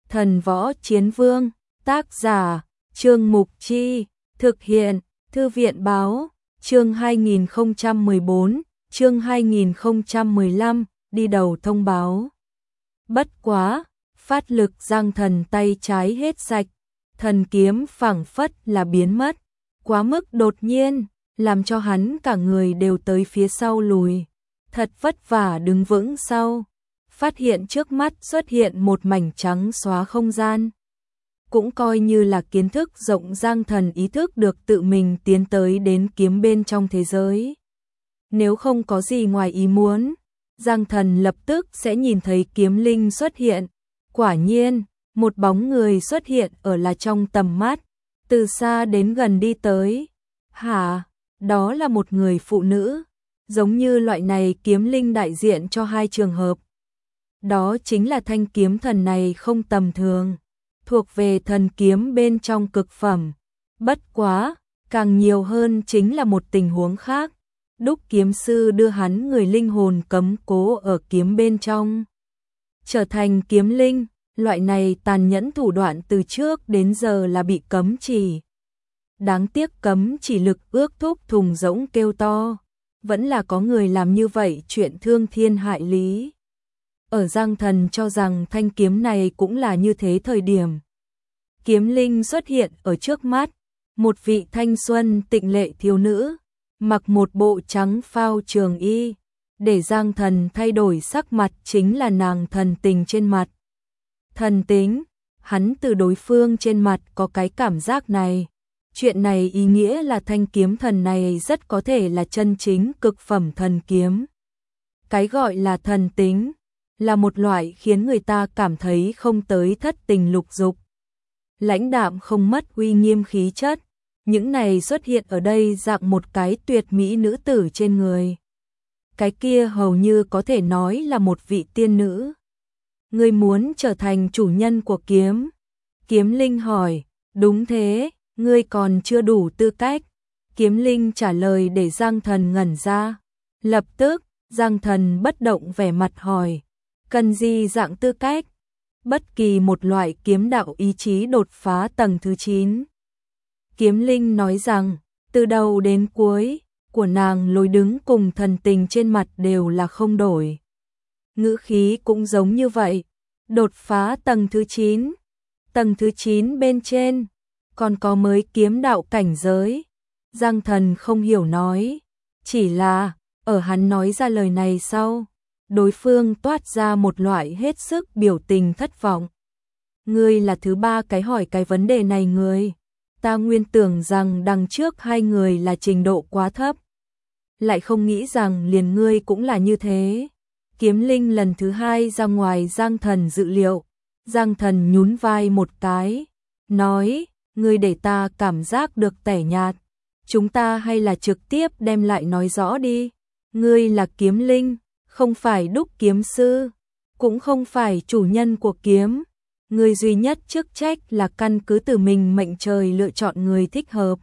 Thần Võ Chiến Vương, tác giả, Trương Mục Chi, thực hiện, Thư viện Báo, chương 2014, chương 2015, đi đầu thông báo. Bất quá, phát lực Giang Thần tay trái hết sạch, thần kiếm phảng phất là biến mất, quá mức đột nhiên, làm cho hắn cả người đều tới phía sau lùi, thật vất vả đứng vững sau, phát hiện trước mắt xuất hiện một mảnh trắng xóa không gian. Cũng coi như là kiến thức rộng Giang Thần ý thức được tự mình tiến tới đến kiếm bên trong thế giới. Nếu không có gì ngoài ý muốn, Giang Thần lập tức sẽ nhìn thấy kiếm linh xuất hiện. Quả nhiên, một bóng người xuất hiện ở là trong tầm mắt, từ xa đến gần đi tới. Hả? Đó là một người phụ nữ, giống như loại này kiếm linh đại diện cho hai trường hợp. Đó chính là thanh kiếm thần này không tầm thường, thuộc về thần kiếm bên trong cực phẩm. Bất quá, càng nhiều hơn chính là một tình huống khác. Đúc kiếm sư đưa hắn người linh hồn cấm cố ở kiếm bên trong, trở thành kiếm linh, loại này tàn nhẫn thủ đoạn từ trước đến giờ là bị cấm chỉ. Đáng tiếc cấm chỉ lực ước thúc thùng rỗng kêu to, vẫn là có người làm như vậy chuyện thương thiên hại lý. Ở Giang Thần cho rằng thanh kiếm này cũng là như thế thời điểm. Kiếm linh xuất hiện ở trước mắt, một vị thanh xuân tịnh lệ thiếu nữ, mặc một bộ trắng phao trường y, để Giang Thần thay đổi sắc mặt chính là nàng thần tình trên mặt. Thần tính, hắn từ đối phương trên mặt có cái cảm giác này. Chuyện này ý nghĩa là thanh kiếm thần này rất có thể là chân chính cực phẩm thần kiếm. Cái gọi là thần tính, là một loại khiến người ta cảm thấy không tới thất tình lục dục. Lãnh đạm không mất uy nghiêm khí chất, những này xuất hiện ở đây dạng một cái tuyệt mỹ nữ tử trên người. Cái kia hầu như có thể nói là một vị tiên nữ. Ngươi muốn trở thành chủ nhân của kiếm? Kiếm linh hỏi, đúng thế, ngươi còn chưa đủ tư cách. Kiếm linh trả lời để Giang Thần ngẩn ra. Lập tức, Giang Thần bất động vẻ mặt hỏi, cần gì dạng tư cách? Bất kỳ một loại kiếm đạo ý chí đột phá tầng thứ 9. Kiếm linh nói rằng, từ đầu đến cuối, của nàng lối đứng cùng thần tình trên mặt đều là không đổi. Ngữ khí cũng giống như vậy, đột phá tầng thứ 9. Tầng thứ 9 bên trên, còn có mới kiếm đạo cảnh giới. Giang Thần không hiểu nói, chỉ là, ở hắn nói ra lời này sau, đối phương toát ra một loại hết sức biểu tình thất vọng. Ngươi là thứ ba cái hỏi cái vấn đề này người. Ta nguyên tưởng rằng đằng trước hai người là trình độ quá thấp. Lại không nghĩ rằng liền ngươi cũng là như thế. Kiếm linh lần thứ hai ra ngoài Giang Thần dự liệu. Giang Thần nhún vai một cái, nói, ngươi để ta cảm giác được tẻ nhạt. Chúng ta hay là trực tiếp đem lại nói rõ đi. Ngươi là kiếm linh, không phải đúc kiếm sư, cũng không phải chủ nhân của kiếm. Ngươi duy nhất chức trách là căn cứ từ mình mệnh trời lựa chọn người thích hợp.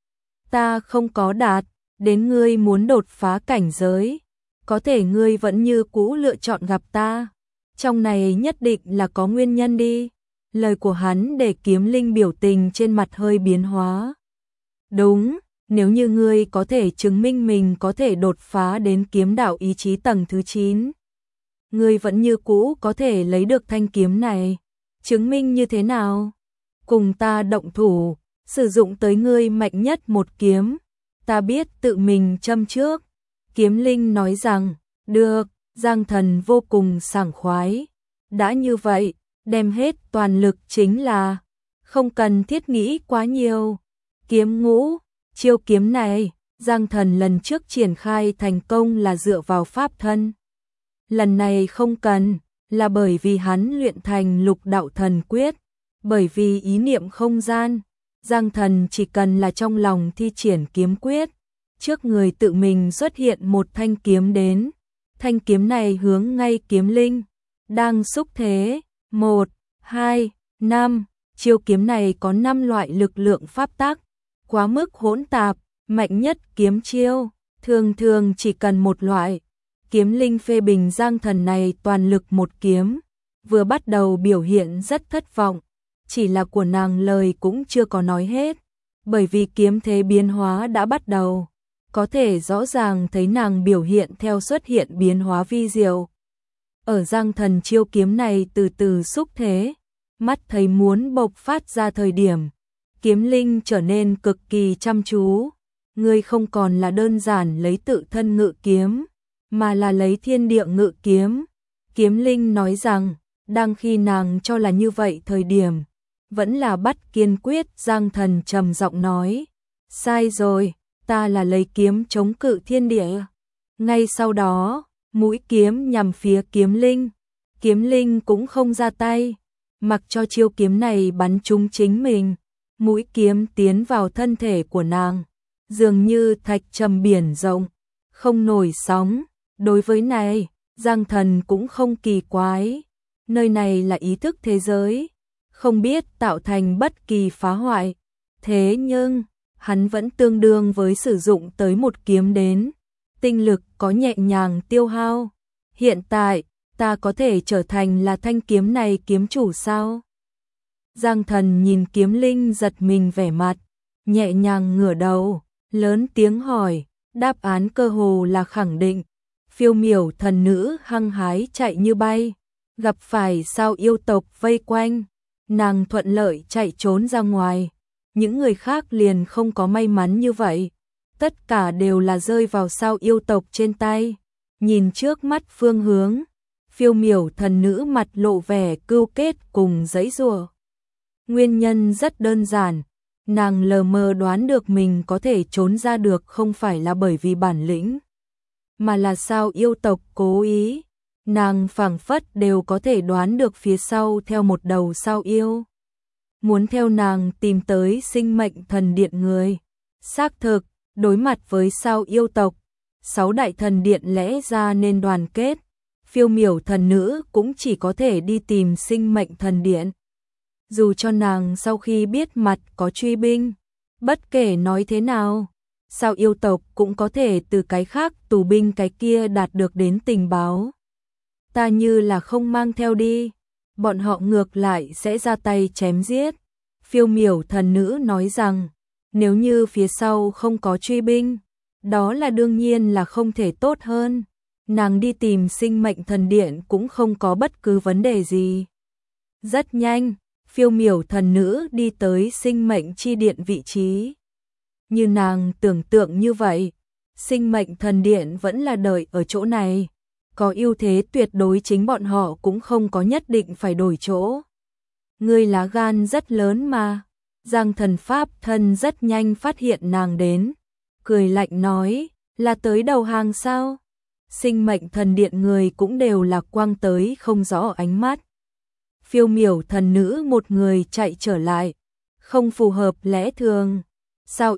Ta không có đạt, đến ngươi muốn đột phá cảnh giới, có thể ngươi vẫn như cũ lựa chọn gặp ta. Trong này nhất định là có nguyên nhân đi. Lời của hắn để kiếm linh biểu tình trên mặt hơi biến hóa. Đúng, nếu như ngươi có thể chứng minh mình có thể đột phá đến kiếm đạo ý chí tầng thứ 9, ngươi vẫn như cũ có thể lấy được thanh kiếm này. Chứng minh như thế nào? Cùng ta động thủ, sử dụng tới ngươi mạnh nhất một kiếm. Ta biết tự mình châm trước. Kiếm linh nói rằng, được. Giang Thần vô cùng sảng khoái. Đã như vậy, đem hết toàn lực chính là, không cần thiết nghĩ quá nhiều. Kiếm ngũ, chiêu kiếm này, Giang Thần lần trước triển khai thành công là dựa vào pháp thân. Lần này không cần, là bởi vì hắn luyện thành lục đạo thần quyết, bởi vì ý niệm không gian. Giang Thần chỉ cần là trong lòng thi triển kiếm quyết, trước người tự mình xuất hiện một thanh kiếm đến. Thanh kiếm này hướng ngay kiếm linh, đang xúc thế, 1, 2, 5, chiêu kiếm này có 5 loại lực lượng pháp tắc, quá mức hỗn tạp, mạnh nhất kiếm chiêu, thường thường chỉ cần một loại. Kiếm linh phê bình Giang Thần này toàn lực một kiếm, vừa bắt đầu biểu hiện rất thất vọng, chỉ là của nàng lời cũng chưa có nói hết, bởi vì kiếm thế biến hóa đã bắt đầu, có thể rõ ràng thấy nàng biểu hiện theo xuất hiện biến hóa vi diệu. Ở Giang Thần chiêu kiếm này từ từ xúc thế, mắt thấy muốn bộc phát ra thời điểm, kiếm linh trở nên cực kỳ chăm chú, ngươi không còn là đơn giản lấy tự thân ngự kiếm, mà là lấy thiên địa ngự kiếm. Kiếm linh nói rằng, đang khi nàng cho là như vậy thời điểm, vẫn là bắt kiên quyết. Giang Thần trầm giọng nói, sai rồi, ta là lấy kiếm chống cự thiên địa. Ngay sau đó, mũi kiếm nhằm phía kiếm linh cũng không ra tay, mặc cho chiêu kiếm này bắn trúng chính mình, mũi kiếm tiến vào thân thể của nàng, dường như thạch trầm biển rộng, không nổi sóng. Đối với này, Giang Thần cũng không kỳ quái, nơi này là ý thức thế giới, không biết tạo thành bất kỳ phá hoại, thế nhưng hắn vẫn tương đương với sử dụng tới một kiếm đến, tinh lực có nhẹ nhàng tiêu hao. Hiện tại, ta có thể trở thành là thanh kiếm này kiếm chủ sao? Giang Thần nhìn kiếm linh giật mình vẻ mặt, nhẹ nhàng ngửa đầu, lớn tiếng hỏi, đáp án cơ hồ là khẳng định. Phiêu miểu thần nữ hăng hái chạy như bay, gặp phải sao yêu tộc vây quanh, nàng thuận lợi chạy trốn ra ngoài. Những người khác liền không có may mắn như vậy, tất cả đều là rơi vào sao yêu tộc trên tay. Nhìn trước mắt phương hướng, phiêu miểu thần nữ mặt lộ vẻ cưu kết cùng giãy giụa. Nguyên nhân rất đơn giản, nàng lờ mờ đoán được mình có thể trốn ra được không phải là bởi vì bản lĩnh, mà là sao yêu tộc cố ý. Nàng phảng phất đều có thể đoán được phía sau theo một đầu sao yêu, muốn theo nàng tìm tới sinh mệnh thần điện người. Xác thực, đối mặt với sao yêu tộc, 6 đại thần điện lẽ ra nên đoàn kết, phiêu miểu thần nữ cũng chỉ có thể đi tìm sinh mệnh thần điện. Dù cho nàng sau khi biết mặt có truy binh, bất kể nói thế nào, sao yêu tộc cũng có thể từ cái khác tù binh cái kia đạt được đến tình báo. Ta như là không mang theo đi, bọn họ ngược lại sẽ ra tay chém giết. Phiêu miểu thần nữ nói rằng, nếu như phía sau không có truy binh, đó là đương nhiên là không thể tốt hơn. Nàng đi tìm sinh mệnh thần điện cũng không có bất cứ vấn đề gì. Rất nhanh, phiêu miểu thần nữ đi tới sinh mệnh chi điện vị trí. Như nàng tưởng tượng như vậy, sinh mệnh thần điện vẫn là đợi ở chỗ này. Có ưu thế tuyệt đối, chính bọn họ cũng không có nhất định phải đổi chỗ. Ngươi lá gan rất lớn mà. Giang Thần pháp thân rất nhanh phát hiện nàng đến, cười lạnh nói, là tới đầu hàng sao? Sinh mệnh thần điện người cũng đều là quang tới không rõ ánh mắt. Phiêu miểu thần nữ một người chạy trở lại, không phù hợp lẽ thường. Sao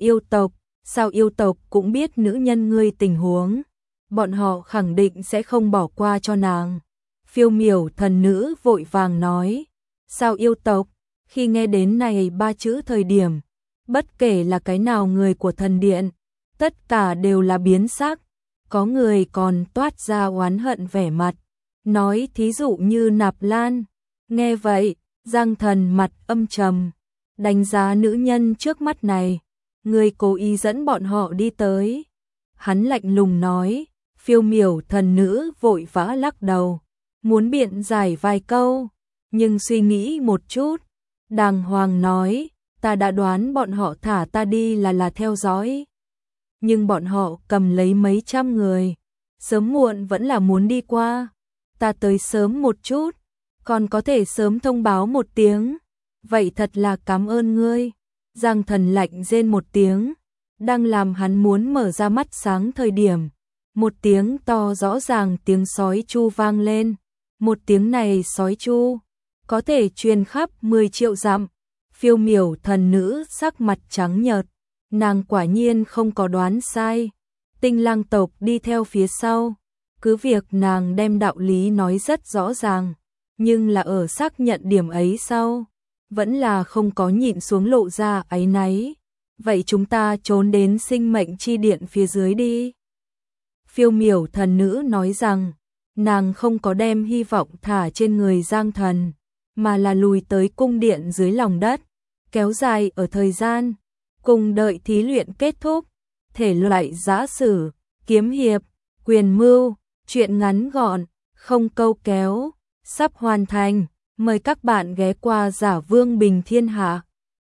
yêu tộc cũng biết nữ nhân ngươi tình huống, bọn họ khẳng định sẽ không bỏ qua cho nàng. Phiêu miểu thần nữ vội vàng nói, sao yêu tộc? Khi nghe đến này 3 chữ thời điểm, bất kể là cái nào người của thần điện, tất cả đều là biến sắc, có người còn toát ra oán hận vẻ mặt, nói thí dụ như Nạp Lan. Nghe vậy, Giang Thần mặt âm trầm, đánh giá nữ nhân trước mắt này, người cố ý dẫn bọn họ đi tới. Hắn lạnh lùng nói, phiêu miểu thần nữ vội vã lắc đầu, muốn biện giải vài câu, nhưng suy nghĩ một chút, đàng hoàng nói, ta đã đoán bọn họ thả ta đi là theo dõi. Nhưng bọn họ cầm lấy mấy trăm người, sớm muộn vẫn là muốn đi qua. Ta tới sớm một chút, còn có thể sớm thông báo một tiếng. Vậy thật là cảm ơn ngươi. Giang Thần lạnh rên một tiếng, đang làm hắn muốn mở ra mắt sáng thời điểm. Một tiếng to rõ ràng tiếng sói chu vang lên. Một tiếng này sói chu có thể truyền khắp 10 triệu dặm. Phiêu miểu thần nữ sắc mặt trắng nhợt, nàng quả nhiên không có đoán sai. Tinh Lang tộc đi theo phía sau, cứ việc nàng đem đạo lý nói rất rõ ràng, nhưng là ở xác nhận điểm ấy sau, vẫn là không có nhịn xuống lộ ra áy náy. Vậy chúng ta trốn đến sinh mệnh chi điện phía dưới đi. Phiêu miểu thần nữ nói rằng, nàng không có đem hy vọng thả trên người Giang Thần, mà là lùi tới cung điện dưới lòng đất, kéo dài ở thời gian, cùng đợi thí luyện kết thúc. Thể loại giã sử, kiếm hiệp, quyền mưu, truyện ngắn gọn, không câu kéo, sắp hoàn thành. Mời các bạn ghé qua Giả Vương Bình Thiên Hạ.